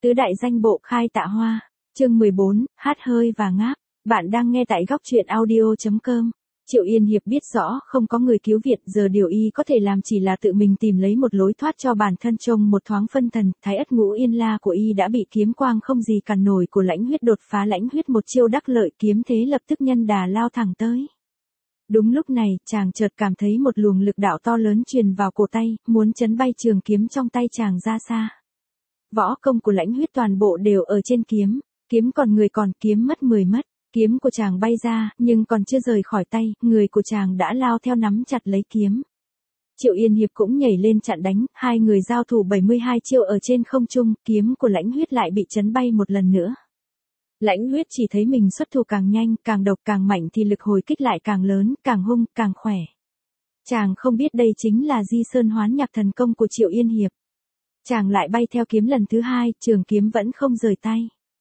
Tứ đại danh bộ khai tạ hoa. Chương 14, hát hơi và ngáp. Bạn đang nghe tại góc truyện audio.com. Triệu Yên Hiệp biết rõ không có người cứu viện, giờ điều y có thể làm chỉ là tự mình tìm lấy một lối thoát cho bản thân. Trông một thoáng phân thần, Thái Ất Ngũ Yên La của y đã bị kiếm quang không gì cản nổi của Lãnh Huyết đột phá. Lãnh Huyết một chiêu đắc lợi, kiếm thế lập tức nhân đà lao thẳng tới. Đúng lúc này, chàng chợt cảm thấy một luồng lực đạo to lớn truyền vào cổ tay, muốn chấn bay trường kiếm trong tay chàng ra xa. Võ công của Lãnh Huyết toàn bộ đều ở trên kiếm, kiếm còn người còn, kiếm mất 10 mất. Kiếm của chàng bay ra, nhưng còn chưa rời khỏi tay, người của chàng đã lao theo nắm chặt lấy kiếm. Triệu Yên Hiệp cũng nhảy lên chặn đánh, hai người giao thủ 72 chiêu ở trên không trung, kiếm của Lãnh Huyết lại bị chấn bay một lần nữa. Lãnh Huyết chỉ thấy mình xuất thủ càng nhanh, càng độc càng mạnh thì lực hồi kích lại càng lớn, càng hung, càng khỏe. Chàng không biết đây chính là Di Sơn Hoán Nhạc thần công của Triệu Yên Hiệp. Chàng lại bay theo kiếm lần thứ hai, trường kiếm vẫn không rời tay.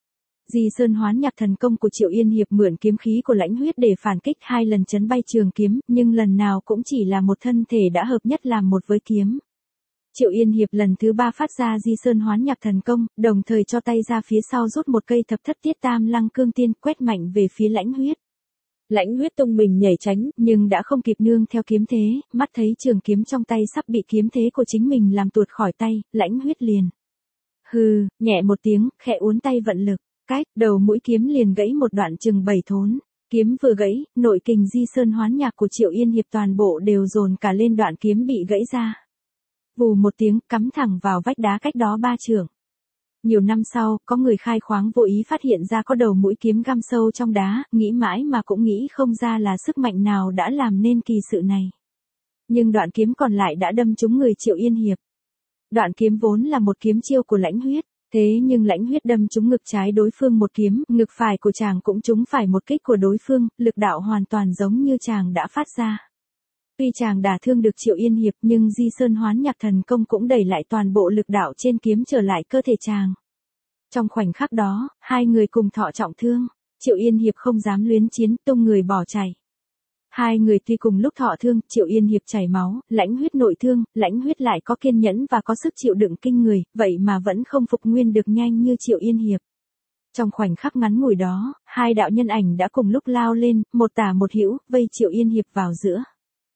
Di Sơn Hoán Nhạc thần công của Triệu Yên Hiệp mượn kiếm khí của Lãnh Huyết để phản kích, hai lần chấn bay trường kiếm, nhưng lần nào cũng chỉ là một thân thể đã hợp nhất làm một với kiếm. Triệu Yên Hiệp lần thứ ba phát ra Di Sơn Hoán Nhạc thần công, đồng thời cho tay ra phía sau rút một cây thập thất tiết tam lăng cương tiên, quét mạnh về phía Lãnh Huyết. Lãnh Huyết tung mình nhảy tránh, nhưng đã không kịp nương theo kiếm thế, mắt thấy trường kiếm trong tay sắp bị kiếm thế của chính mình làm tuột khỏi tay, Lãnh Huyết liền hừ, nhẹ một tiếng, khẽ uốn tay vận lực, cách, đầu mũi kiếm liền gãy một đoạn chừng 7 thốn. Kiếm vừa gãy, nội kình Di Sơn Hoán Nhạc của Triệu Yên Hiệp toàn bộ đều dồn cả lên đoạn kiếm bị gãy ra. Vù một tiếng, cắm thẳng vào vách đá cách đó 3 trượng. Nhiều năm sau, có người khai khoáng vô ý phát hiện ra có đầu mũi kiếm găm sâu trong đá, nghĩ mãi mà cũng nghĩ không ra là sức mạnh nào đã làm nên kỳ sự này. Nhưng đoạn kiếm còn lại đã đâm trúng người Triệu Yên Hiệp. Đoạn kiếm vốn là một kiếm chiêu của Lãnh Huyết, thế nhưng Lãnh Huyết đâm trúng ngực trái đối phương một kiếm, ngực phải của chàng cũng trúng phải một kích của đối phương, lực đạo hoàn toàn giống như chàng đã phát ra. Tuy chàng đả thương được Triệu Yên Hiệp nhưng Di Sơn Hoán Nhạc thần công cũng đẩy lại toàn bộ lực đạo trên kiếm trở lại cơ thể chàng. Trong khoảnh khắc đó, hai người cùng thọ trọng thương, Triệu Yên Hiệp không dám luyến chiến, tung người bỏ chạy. Hai người tuy cùng lúc thọ thương, Triệu Yên Hiệp chảy máu, Lãnh Huyết nội thương, Lãnh Huyết lại có kiên nhẫn và có sức chịu đựng kinh người, vậy mà vẫn không phục nguyên được nhanh như Triệu Yên Hiệp. Trong khoảnh khắc ngắn ngủi đó, hai đạo nhân ảnh đã cùng lúc lao lên, một tả một hữu, vây Triệu Yên Hiệp vào giữa.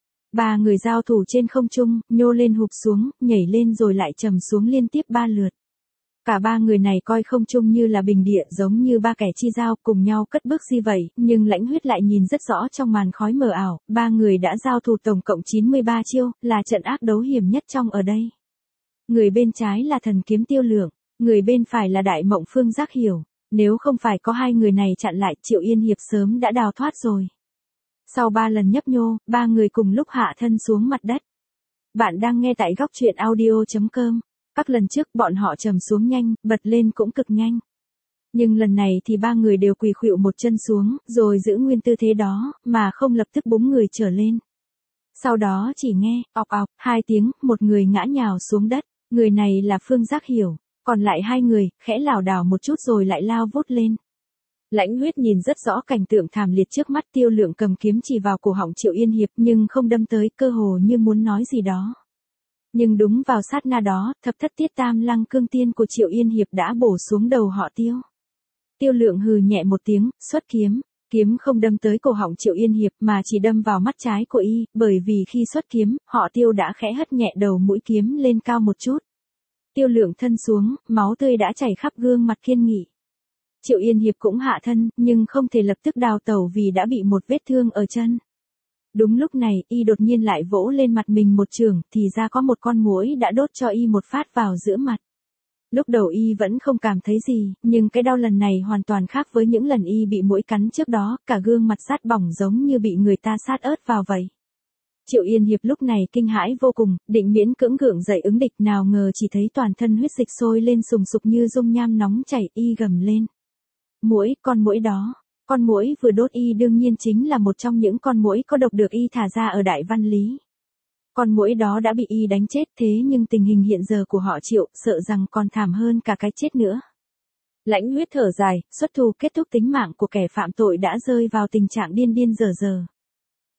Ba người giao thủ trên không trung, nhô lên hụp xuống, nhảy lên rồi lại trầm xuống liên tiếp 3 lượt. Cả ba người này coi không trung như là bình địa, giống như ba kẻ chi giao cùng nhau cất bước di vậy, nhưng Lãnh Huyết lại nhìn rất rõ trong màn khói mờ ảo, ba người đã giao thủ tổng cộng 93 chiêu, là trận ác đấu hiểm nhất trong ở đây. Người bên trái là thần kiếm Tiêu Lượng, người bên phải là Đại Mộng Phương Giác Hiểu, nếu không phải có hai người này chặn lại, Triệu Yên Hiệp sớm đã đào thoát rồi. Sau 3 lần nhấp nhô, ba người cùng lúc hạ thân xuống mặt đất. Bạn đang nghe tại góc truyện audio.com. Các lần trước bọn họ trầm xuống nhanh, bật lên cũng cực nhanh. Nhưng lần này thì ba người đều quỳ khuỵu một chân xuống, rồi giữ nguyên tư thế đó, mà không lập tức búng người trở lên. Sau đó chỉ nghe, ọc ọc, 2 tiếng, một người ngã nhào xuống đất, người này là Phương Giác Hiểu, còn lại hai người, khẽ lảo đảo một chút rồi lại lao vút lên. Lãnh Huyết nhìn rất rõ cảnh tượng thảm liệt trước mắt, Tiêu Lượng cầm kiếm chỉ vào cổ họng Triệu Yên Hiệp nhưng không đâm tới, cơ hồ như muốn nói gì đó. Nhưng đúng vào sát na đó, thập thất tiết tam lăng cương tiên của Triệu Yên Hiệp đã bổ xuống đầu họ Tiêu. Tiêu Lượng hừ nhẹ một tiếng, xuất kiếm, kiếm không đâm tới cổ họng Triệu Yên Hiệp mà chỉ đâm vào mắt trái của y, bởi vì khi xuất kiếm, họ Tiêu đã khẽ hất nhẹ đầu mũi kiếm lên cao một chút. Tiêu Lượng thân xuống, máu tươi đã chảy khắp gương mặt kiên nghị. Triệu Yên Hiệp cũng hạ thân, nhưng không thể lập tức đào tẩu vì đã bị một vết thương ở chân. Đúng lúc này, y đột nhiên lại vỗ lên mặt mình một chưởng, thì ra có một con muỗi đã đốt cho y một phát vào giữa mặt. Lúc đầu y vẫn không cảm thấy gì, nhưng cái đau lần này hoàn toàn khác với những lần y bị muỗi cắn trước đó, cả gương mặt sát bỏng giống như bị người ta sát ớt vào vậy. Triệu Yên Hiệp lúc này kinh hãi vô cùng, định miễn cưỡng gượng dậy ứng địch, nào ngờ chỉ thấy toàn thân huyết dịch sôi lên sùng sục như dung nham nóng chảy, y gầm lên. Muỗi, con muỗi đó. Con muỗi vừa đốt y đương nhiên chính là một trong những con muỗi có độc được y thả ra ở Đại Văn Lý. Con muỗi đó đã bị y đánh chết, thế nhưng tình hình hiện giờ của họ Triệu sợ rằng còn thảm hơn cả cái chết nữa. Lãnh Huyết thở dài, xuất thủ kết thúc tính mạng của kẻ phạm tội đã rơi vào tình trạng điên điên dở dở.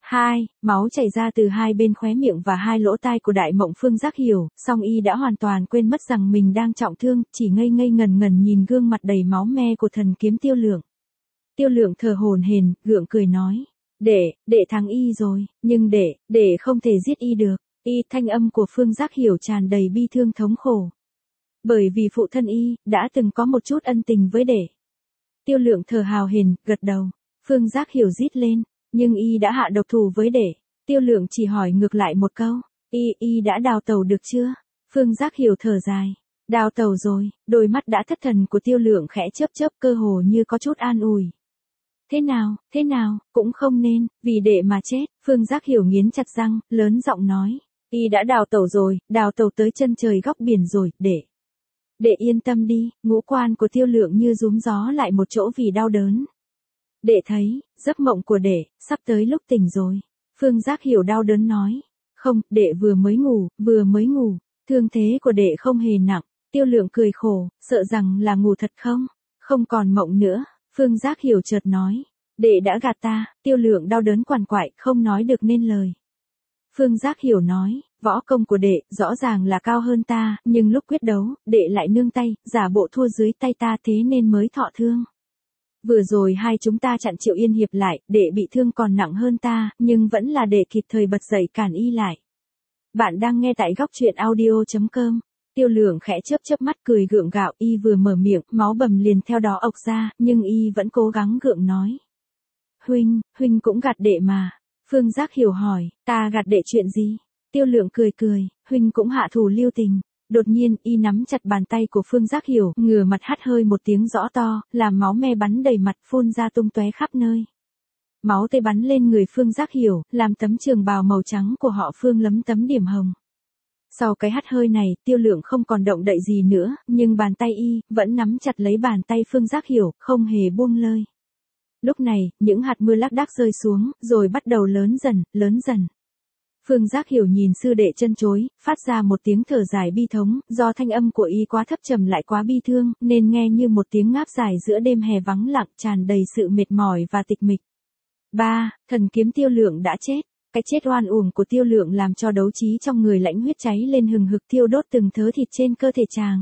2. Máu chảy ra từ hai bên khóe miệng và hai lỗ tai của Đại Mộng Phương Giác Hiểu, song y đã hoàn toàn quên mất rằng mình đang trọng thương, chỉ ngây ngây ngần ngần nhìn gương mặt đầy máu me của thần kiếm Tiêu Lượng. Tiêu Lượng thở hổn hển, gượng cười nói. Đệ thắng y rồi, nhưng đệ không thể giết y được. Thanh âm của Phương Giác Hiểu tràn đầy bi thương thống khổ. Bởi vì phụ thân y, đã từng có một chút ân tình với đệ. Tiêu Lượng thở hào hển, gật đầu. Phương Giác Hiểu rít lên, nhưng y đã hạ độc thủ với đệ. Tiêu Lượng chỉ hỏi ngược lại một câu. Y đã đào tẩu được chưa? Phương Giác Hiểu thở dài. Đào tẩu rồi, đôi mắt đã thất thần của Tiêu Lượng khẽ chớp chớp cơ hồ như có chút an ủi. Thế nào, cũng không nên, vì đệ mà chết. Phương Giác Hiểu nghiến chặt răng, lớn giọng nói. Y đã đào tẩu rồi, đào tẩu tới chân trời góc biển rồi, đệ yên tâm đi. Ngũ quan của Tiêu Lượng như rúm gió lại một chỗ vì đau đớn. Đệ thấy, giấc mộng của đệ, sắp tới lúc tỉnh rồi. Phương Giác Hiểu đau đớn nói. Không, đệ vừa mới ngủ, thương thế của đệ không hề nặng. Tiêu Lượng cười khổ, sợ rằng là ngủ thật không còn mộng nữa. Phương Giác Hiểu chợt nói. Đệ đã gạt ta. Tiêu Lượng đau đớn quằn quại, không nói được nên lời. Phương Giác Hiểu nói, võ công của đệ rõ ràng là cao hơn ta, nhưng lúc quyết đấu, đệ lại nương tay, giả bộ thua dưới tay ta thế nên mới thọ thương. Vừa rồi hai chúng ta chặn Triệu Yên Hiệp lại, đệ bị thương còn nặng hơn ta, nhưng vẫn là đệ kịp thời bật dậy cản y lại. Bạn đang nghe tại góc truyện audio.com. Tiêu Lượng khẽ chớp mắt cười gượng gạo, y vừa mở miệng, máu bầm liền theo đó ộc ra, nhưng y vẫn cố gắng gượng nói. Huynh cũng gạt đệ mà. Phương Giác Hiểu hỏi, ta gạt đệ chuyện gì? Tiêu Lượng cười, huynh cũng hạ thủ lưu tình. Đột nhiên, y nắm chặt bàn tay của Phương Giác Hiểu, ngửa mặt hắt hơi một tiếng rõ to, làm máu me bắn đầy mặt phun ra tung tóe khắp nơi. Máu tươi bắn lên người Phương Giác Hiểu, làm tấm trường bào màu trắng của họ Phương lấm tấm điểm hồng. Sau cái hắt hơi này, Tiêu Lượng không còn động đậy gì nữa, nhưng bàn tay y vẫn nắm chặt lấy bàn tay Phương Giác Hiểu, không hề buông lơi. Lúc này, những hạt mưa lác đác rơi xuống, rồi bắt đầu lớn dần. Phương Giác Hiểu nhìn sư đệ chân chối, phát ra một tiếng thở dài bi thống, do thanh âm của y quá thấp trầm lại quá bi thương, nên nghe như một tiếng ngáp dài giữa đêm hè vắng lặng, tràn đầy sự mệt mỏi và tịch mịch. 3. Thần kiếm Tiêu Lượng đã chết. Cái chết oan uổng của Tiêu Lượng làm cho đấu trí trong người Lãnh Huyết cháy lên hừng hực thiêu đốt từng thớ thịt trên cơ thể chàng.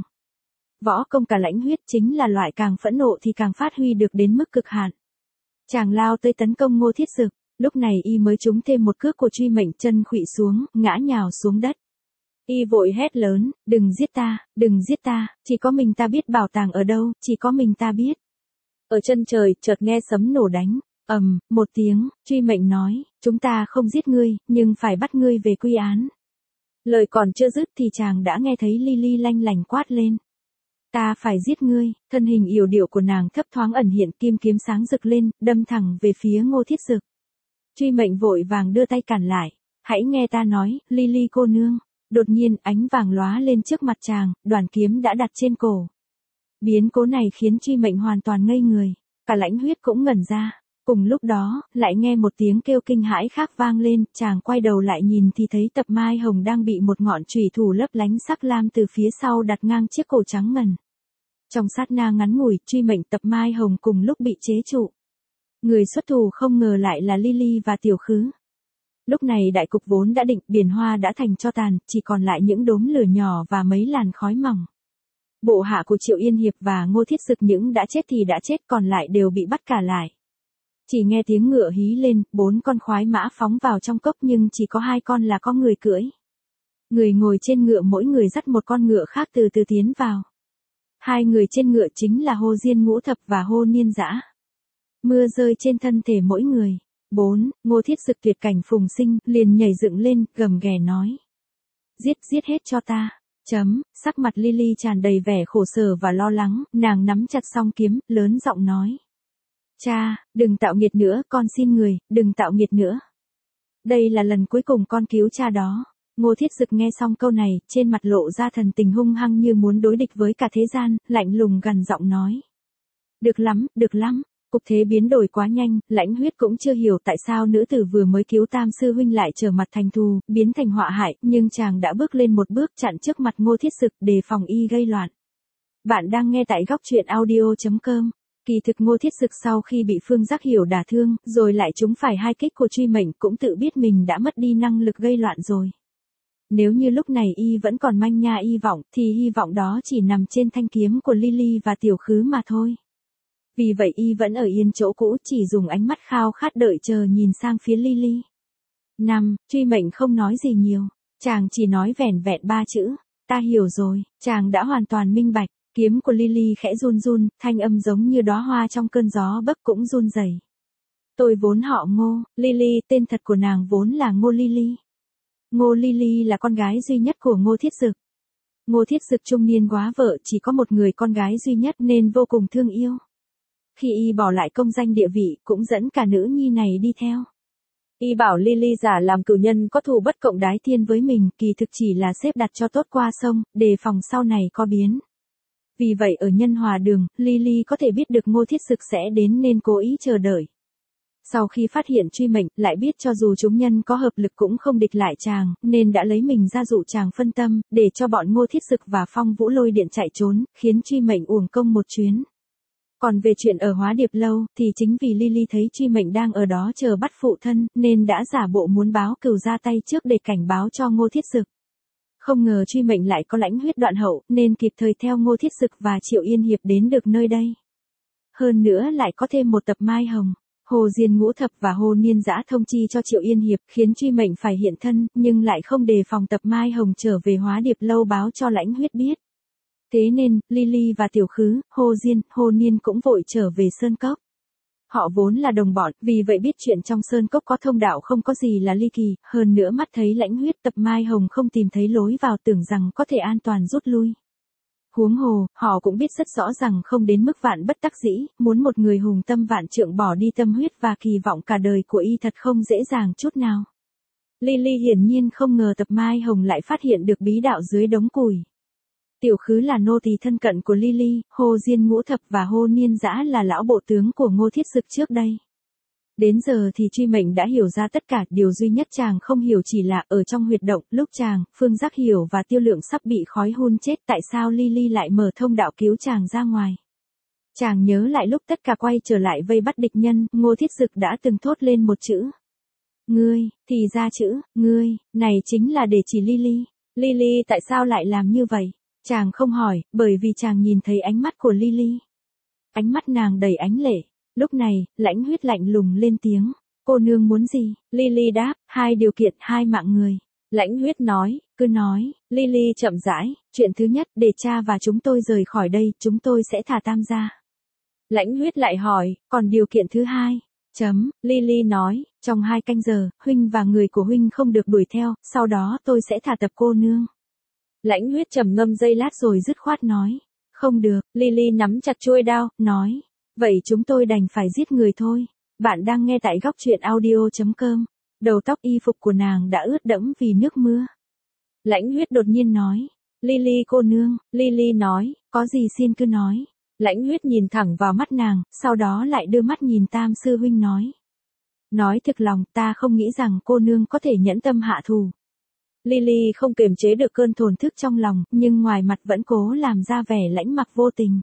Võ công cả Lãnh Huyết chính là loại càng phẫn nộ thì càng phát huy được đến mức cực hạn. Chàng lao tới tấn công Ngô Thiết Dực, lúc này y mới trúng thêm một cước của Truy Mệnh, chân khuỵu xuống, ngã nhào xuống đất. Y vội hét lớn, đừng giết ta, chỉ có mình ta biết bảo tàng ở đâu, chỉ có mình ta biết. Ở chân trời, chợt nghe sấm nổ đánh, một tiếng, Truy Mệnh nói, chúng ta không giết ngươi, nhưng phải bắt ngươi về quy án. Lời còn chưa dứt thì chàng đã nghe thấy Lily lanh lành quát lên. Ta phải giết ngươi. Thân hình yểu điệu của nàng thấp thoáng ẩn hiện, kim kiếm sáng rực lên, đâm thẳng về phía Ngô Thiết Dực. Truy Mệnh vội vàng đưa tay cản lại. Hãy nghe ta nói, Lily cô nương. Đột nhiên ánh vàng lóa lên trước mặt chàng, đoàn kiếm đã đặt trên cổ. Biến cố này khiến Truy Mệnh hoàn toàn ngây người, cả Lãnh Huyết cũng ngẩn ra. Cùng lúc đó, lại nghe một tiếng kêu kinh hãi khác vang lên, chàng quay đầu lại nhìn thì thấy Tập Mai Hồng đang bị một ngọn chùy thủ lấp lánh sắc lam từ phía sau đặt ngang chiếc cổ trắng ngần. Trong sát na ngắn ngủi, Truy Mệnh, Tập Mai Hồng cùng lúc bị chế trụ. Người xuất thủ không ngờ lại là Lily và Tiểu Khứ. Lúc này đại cục vốn đã định, biển hoa đã thành tro tàn, chỉ còn lại những đốm lửa nhỏ và mấy làn khói mỏng. Bộ hạ của Triệu Yên Hiệp và Ngô Thiết Dực những đã chết thì đã chết, còn lại đều bị bắt cả lại. Chỉ nghe tiếng ngựa hí lên, 4 con khoái mã phóng vào trong cốc nhưng chỉ có 2 con là có người cưỡi. Người ngồi trên ngựa mỗi người dắt một con ngựa khác từ từ tiến vào. 2 người trên ngựa chính là Hồ Diên Ngũ Thập và Hồ Niên Dã. Mưa rơi trên thân thể mỗi người. 4. Ngô Thiết Dực tuyệt cảnh phùng sinh, liền nhảy dựng lên, gầm ghè nói. Giết hết cho ta. Sắc mặt Lily tràn đầy vẻ khổ sở và lo lắng, nàng nắm chặt song kiếm, lớn giọng nói. Cha, đừng tạo nghiệt nữa, con xin người, đừng tạo nghiệt nữa. Đây là lần cuối cùng con cứu cha đó. Ngô Thiết Dực nghe xong câu này, trên mặt lộ ra thần tình hung hăng như muốn đối địch với cả thế gian, lạnh lùng gằn giọng nói. Được lắm. Cục thế biến đổi quá nhanh, Lãnh Huyết cũng chưa hiểu tại sao nữ tử vừa mới cứu Tam sư huynh lại trở mặt thành thù, biến thành họa hại, nhưng chàng đã bước lên một bước chặn trước mặt Ngô Thiết Dực, đề phòng y gây loạn. Bạn đang nghe tại góc truyện audio.com. Kỳ thực Ngô Thiết Dực sau khi bị Phương Giác Hiểu đả thương, rồi lại trúng phải hai kích của truy mệnh cũng tự biết mình đã mất đi năng lực gây loạn rồi. Nếu như lúc này y vẫn còn manh nha hy vọng, thì hy vọng đó chỉ nằm trên thanh kiếm của Lily và Tiểu Khứ mà thôi. Vì vậy y vẫn ở yên chỗ cũ, chỉ dùng ánh mắt khao khát đợi chờ nhìn sang phía Lily. Truy mệnh không nói gì nhiều, chàng chỉ nói vẻn vẹn 3 chữ, ta hiểu rồi, chàng đã hoàn toàn minh bạch. Kiếm của Lily khẽ run run, thanh âm giống như đóa hoa trong cơn gió bấc cũng run rẩy. Tôi vốn họ Ngô, Lily, tên thật của nàng vốn là Ngô Lily. Ngô Lily là con gái duy nhất của Ngô Thiết Dực. Ngô Thiết Dực trung niên quá vợ, chỉ có một người con gái duy nhất nên vô cùng thương yêu. Khi y bỏ lại công danh địa vị, cũng dẫn cả nữ nhi này đi theo. Y bảo Lily giả làm cửu nhân có thù bất cộng đái thiên với mình, kỳ thực chỉ là xếp đặt cho tốt qua sông, đề phòng sau này có biến. Vì vậy ở Nhân Hòa Đường, Lily có thể biết được Ngô Thiết Dực sẽ đến nên cố ý chờ đợi. Sau khi phát hiện truy mệnh, lại biết cho dù chúng nhân có hợp lực cũng không địch lại chàng, nên đã lấy mình ra dụ chàng phân tâm, để cho bọn Ngô Thiết Dực và Phong Vũ Lôi Điện chạy trốn, khiến truy mệnh uổng công một chuyến. Còn về chuyện ở Hóa Điệp Lâu, thì chính vì Lily thấy truy mệnh đang ở đó chờ bắt phụ thân, nên đã giả bộ muốn báo cừu ra tay trước để cảnh báo cho Ngô Thiết Dực. Không ngờ truy mệnh lại có lãnh huyết đoạn hậu, nên kịp thời theo Ngô Thiết Dực và Triệu Yên Hiệp đến được nơi đây. Hơn nữa lại có thêm một tập Mai Hồng. Hồ Diên Ngũ Thập và Hồ Niên Dã thông chi cho Triệu Yên Hiệp, khiến truy mệnh phải hiện thân, nhưng lại không đề phòng tập Mai Hồng trở về Hóa Điệp Lâu báo cho lãnh huyết biết. Thế nên, Lily và Tiểu Khứ, Hồ Diên, Hồ Niên cũng vội trở về Sơn Cốc. Họ vốn là đồng bọn, vì vậy biết chuyện trong Sơn Cốc có thông đạo không có gì là ly kỳ, hơn nữa mắt thấy lãnh huyết tập Mai Hồng không tìm thấy lối vào, tưởng rằng có thể an toàn rút lui. Huống hồ, họ cũng biết rất rõ rằng không đến mức vạn bất đắc dĩ, muốn một người hùng tâm vạn trượng bỏ đi tâm huyết và kỳ vọng cả đời của y thật không dễ dàng chút nào. Lily hiển nhiên không ngờ tập Mai Hồng lại phát hiện được bí đạo dưới đống củi. Tiểu Khứ là nô tỳ thân cận của Lily, Hồ Diên Ngũ Thập và Hồ Niên Dã là lão bộ tướng của Ngô Thiết Dực trước đây. Đến giờ thì truy mệnh đã hiểu ra tất cả, điều duy nhất chàng không hiểu chỉ là ở trong huyệt động, lúc chàng, Phương Giác Hiểu và Tiêu Lượng sắp bị khói hun chết, tại sao Lily lại mở thông đạo cứu chàng ra ngoài. Chàng nhớ lại lúc tất cả quay trở lại vây bắt địch nhân, Ngô Thiết Dực đã từng thốt lên một chữ. Ngươi, thì ra chữ, ngươi, này chính là để chỉ Lily. Lily tại sao lại làm như vậy? Chàng không hỏi, bởi vì chàng nhìn thấy ánh mắt của Lily. Ánh mắt nàng đầy ánh lệ. Lúc này, lãnh huyết lạnh lùng lên tiếng. Cô nương muốn gì? Lily đáp, 2 điều kiện, 2 mạng người. Lãnh huyết nói, cứ nói. Lily chậm rãi, chuyện thứ nhất, để cha và chúng tôi rời khỏi đây, chúng tôi sẽ thả Tam gia. Lãnh huyết lại hỏi, còn điều kiện thứ 2? Lily nói, trong 2 canh giờ, huynh và người của huynh không được đuổi theo, sau đó tôi sẽ thả tập cô nương. Lãnh huyết trầm ngâm giây lát rồi dứt khoát nói. Không được, Lily nắm chặt chuôi đao, nói. Vậy chúng tôi đành phải giết người thôi. Bạn đang nghe tại góc truyện audio.com. Đầu tóc y phục của nàng đã ướt đẫm vì nước mưa. Lãnh huyết đột nhiên nói. Lily cô nương, Lily nói, có gì xin cứ nói. Lãnh huyết nhìn thẳng vào mắt nàng, sau đó lại đưa mắt nhìn Tam sư huynh nói. Nói thực lòng, ta không nghĩ rằng cô nương có thể nhẫn tâm hạ thù. Lily không kiềm chế được cơn thổn thức trong lòng, nhưng ngoài mặt vẫn cố làm ra vẻ lãnh mặc vô tình.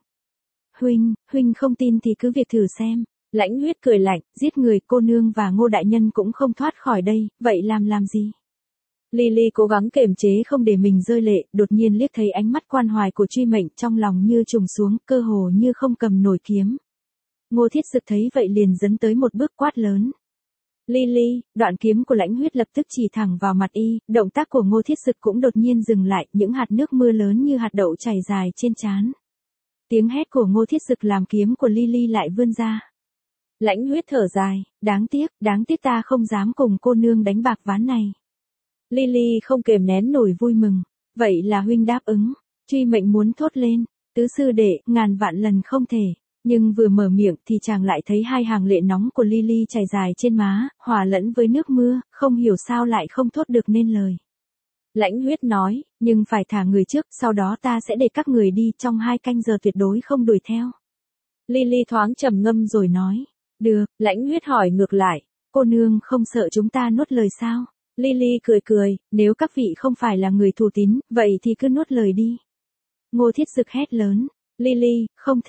Huynh không tin thì cứ việc thử xem. Lãnh huyết cười lạnh, giết người, cô nương và Ngô đại nhân cũng không thoát khỏi đây, vậy làm gì? Lily cố gắng kiềm chế không để mình rơi lệ, đột nhiên liếc thấy ánh mắt quan hoài của truy mệnh, trong lòng như trùng xuống, cơ hồ như không cầm nổi kiếm. Ngô Thiết Dực thấy vậy liền dấn tới một bước quát lớn. Lily, đoạn kiếm của lãnh huyết lập tức chỉ thẳng vào mặt y, động tác của Ngô Thiết Dực cũng đột nhiên dừng lại, những hạt nước mưa lớn như hạt đậu chảy dài trên trán. Tiếng hét của Ngô Thiết Dực làm kiếm của Lily lại vươn ra. Lãnh huyết thở dài, đáng tiếc ta không dám cùng cô nương đánh bạc ván này. Lily không kềm nén nổi vui mừng, vậy là huynh đáp ứng. Truy mệnh muốn thốt lên, tứ sư đệ, ngàn vạn lần không thể. Nhưng vừa mở miệng thì chàng lại thấy 2 hàng lệ nóng của Lily chảy dài trên má, hòa lẫn với nước mưa, không hiểu sao lại không thốt được nên lời. Lãnh huyết nói, nhưng phải thả người trước, sau đó ta sẽ để các người đi, trong 2 canh giờ tuyệt đối không đuổi theo. Lily thoáng trầm ngâm rồi nói, được. Lãnh huyết hỏi ngược lại, cô nương không sợ chúng ta nuốt lời sao? Lily cười, nếu các vị không phải là người thù tín, vậy thì cứ nuốt lời đi. Ngô Thiết Dực hét lớn, Lily, không thể.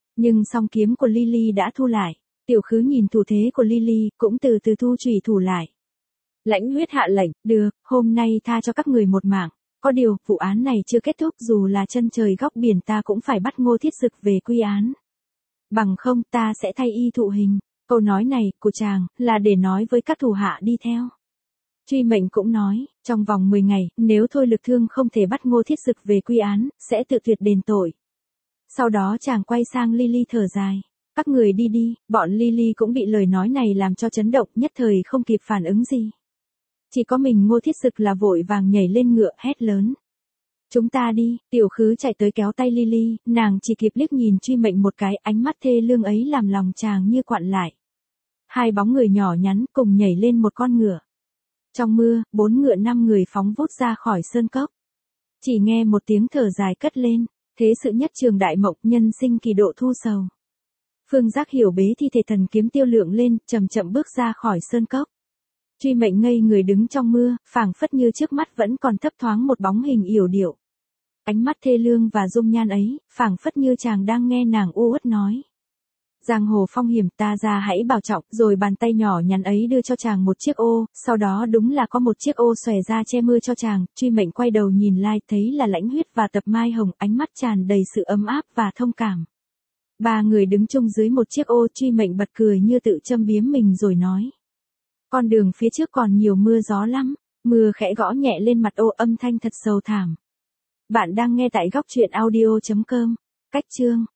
Nhưng song kiếm của Lily đã thu lại. Tiểu Khứ nhìn thủ thế của Lily, cũng từ từ thu chủy thủ lại. Lãnh Huyết hạ lệnh, được, hôm nay tha cho các người một mạng. Có điều, vụ án này chưa kết thúc, dù là chân trời góc biển ta cũng phải bắt Ngô Thiết Dực về quy án. Bằng không ta sẽ thay y thụ hình. Câu nói này của chàng là để nói với các thủ hạ đi theo. Truy Mệnh cũng nói, trong vòng 10 ngày, nếu Thôi Lực Thương không thể bắt Ngô Thiết Dực về quy án, sẽ tự tuyệt đền tội. Sau đó chàng quay sang Lily thở dài. Các người đi đi, bọn Lily cũng bị lời nói này làm cho chấn động, nhất thời không kịp phản ứng gì. Chỉ có mình Ngô Thiết Dực là vội vàng nhảy lên ngựa hét lớn. Chúng ta đi, Tiểu Khứ chạy tới kéo tay Lily, nàng chỉ kịp liếc nhìn Truy Mệnh một cái, ánh mắt thê lương ấy làm lòng chàng như quặn lại. Hai bóng người nhỏ nhắn cùng nhảy lên một con ngựa. Trong mưa, 4 ngựa 5 người phóng vút ra khỏi sơn cốc. Chỉ nghe một tiếng thở dài cất lên, thế sự nhất trường đại mộng, nhân sinh kỳ độ thu sầu. Phương Giác Hiểu bế thi thể Thần Kiếm Tiêu Lượng lên, chậm chậm bước ra khỏi sơn cốc. Truy Mệnh ngây người đứng trong mưa, phảng phất như trước mắt vẫn còn thấp thoáng một bóng hình yểu điệu. Ánh mắt thê lương và dung nhan ấy, phảng phất như chàng đang nghe nàng u uất nói. Giang hồ phong hiểm, ta ra hãy bảo trọng, rồi bàn tay nhỏ nhắn ấy đưa cho chàng một chiếc ô, sau đó đúng là có một chiếc ô xòe ra che mưa cho chàng. Truy Mệnh quay đầu nhìn lại, thấy là Lãnh Huyết và Tập Mai Hồng, ánh mắt tràn đầy sự ấm áp và thông cảm. Ba người đứng chung dưới một chiếc ô, Truy Mệnh bật cười như tự châm biếm mình rồi nói. Con đường phía trước còn nhiều mưa gió lắm, mưa khẽ gõ nhẹ lên mặt ô, âm thanh thật sầu thảm. Bạn đang nghe tại góc truyện audio.com. Cách chương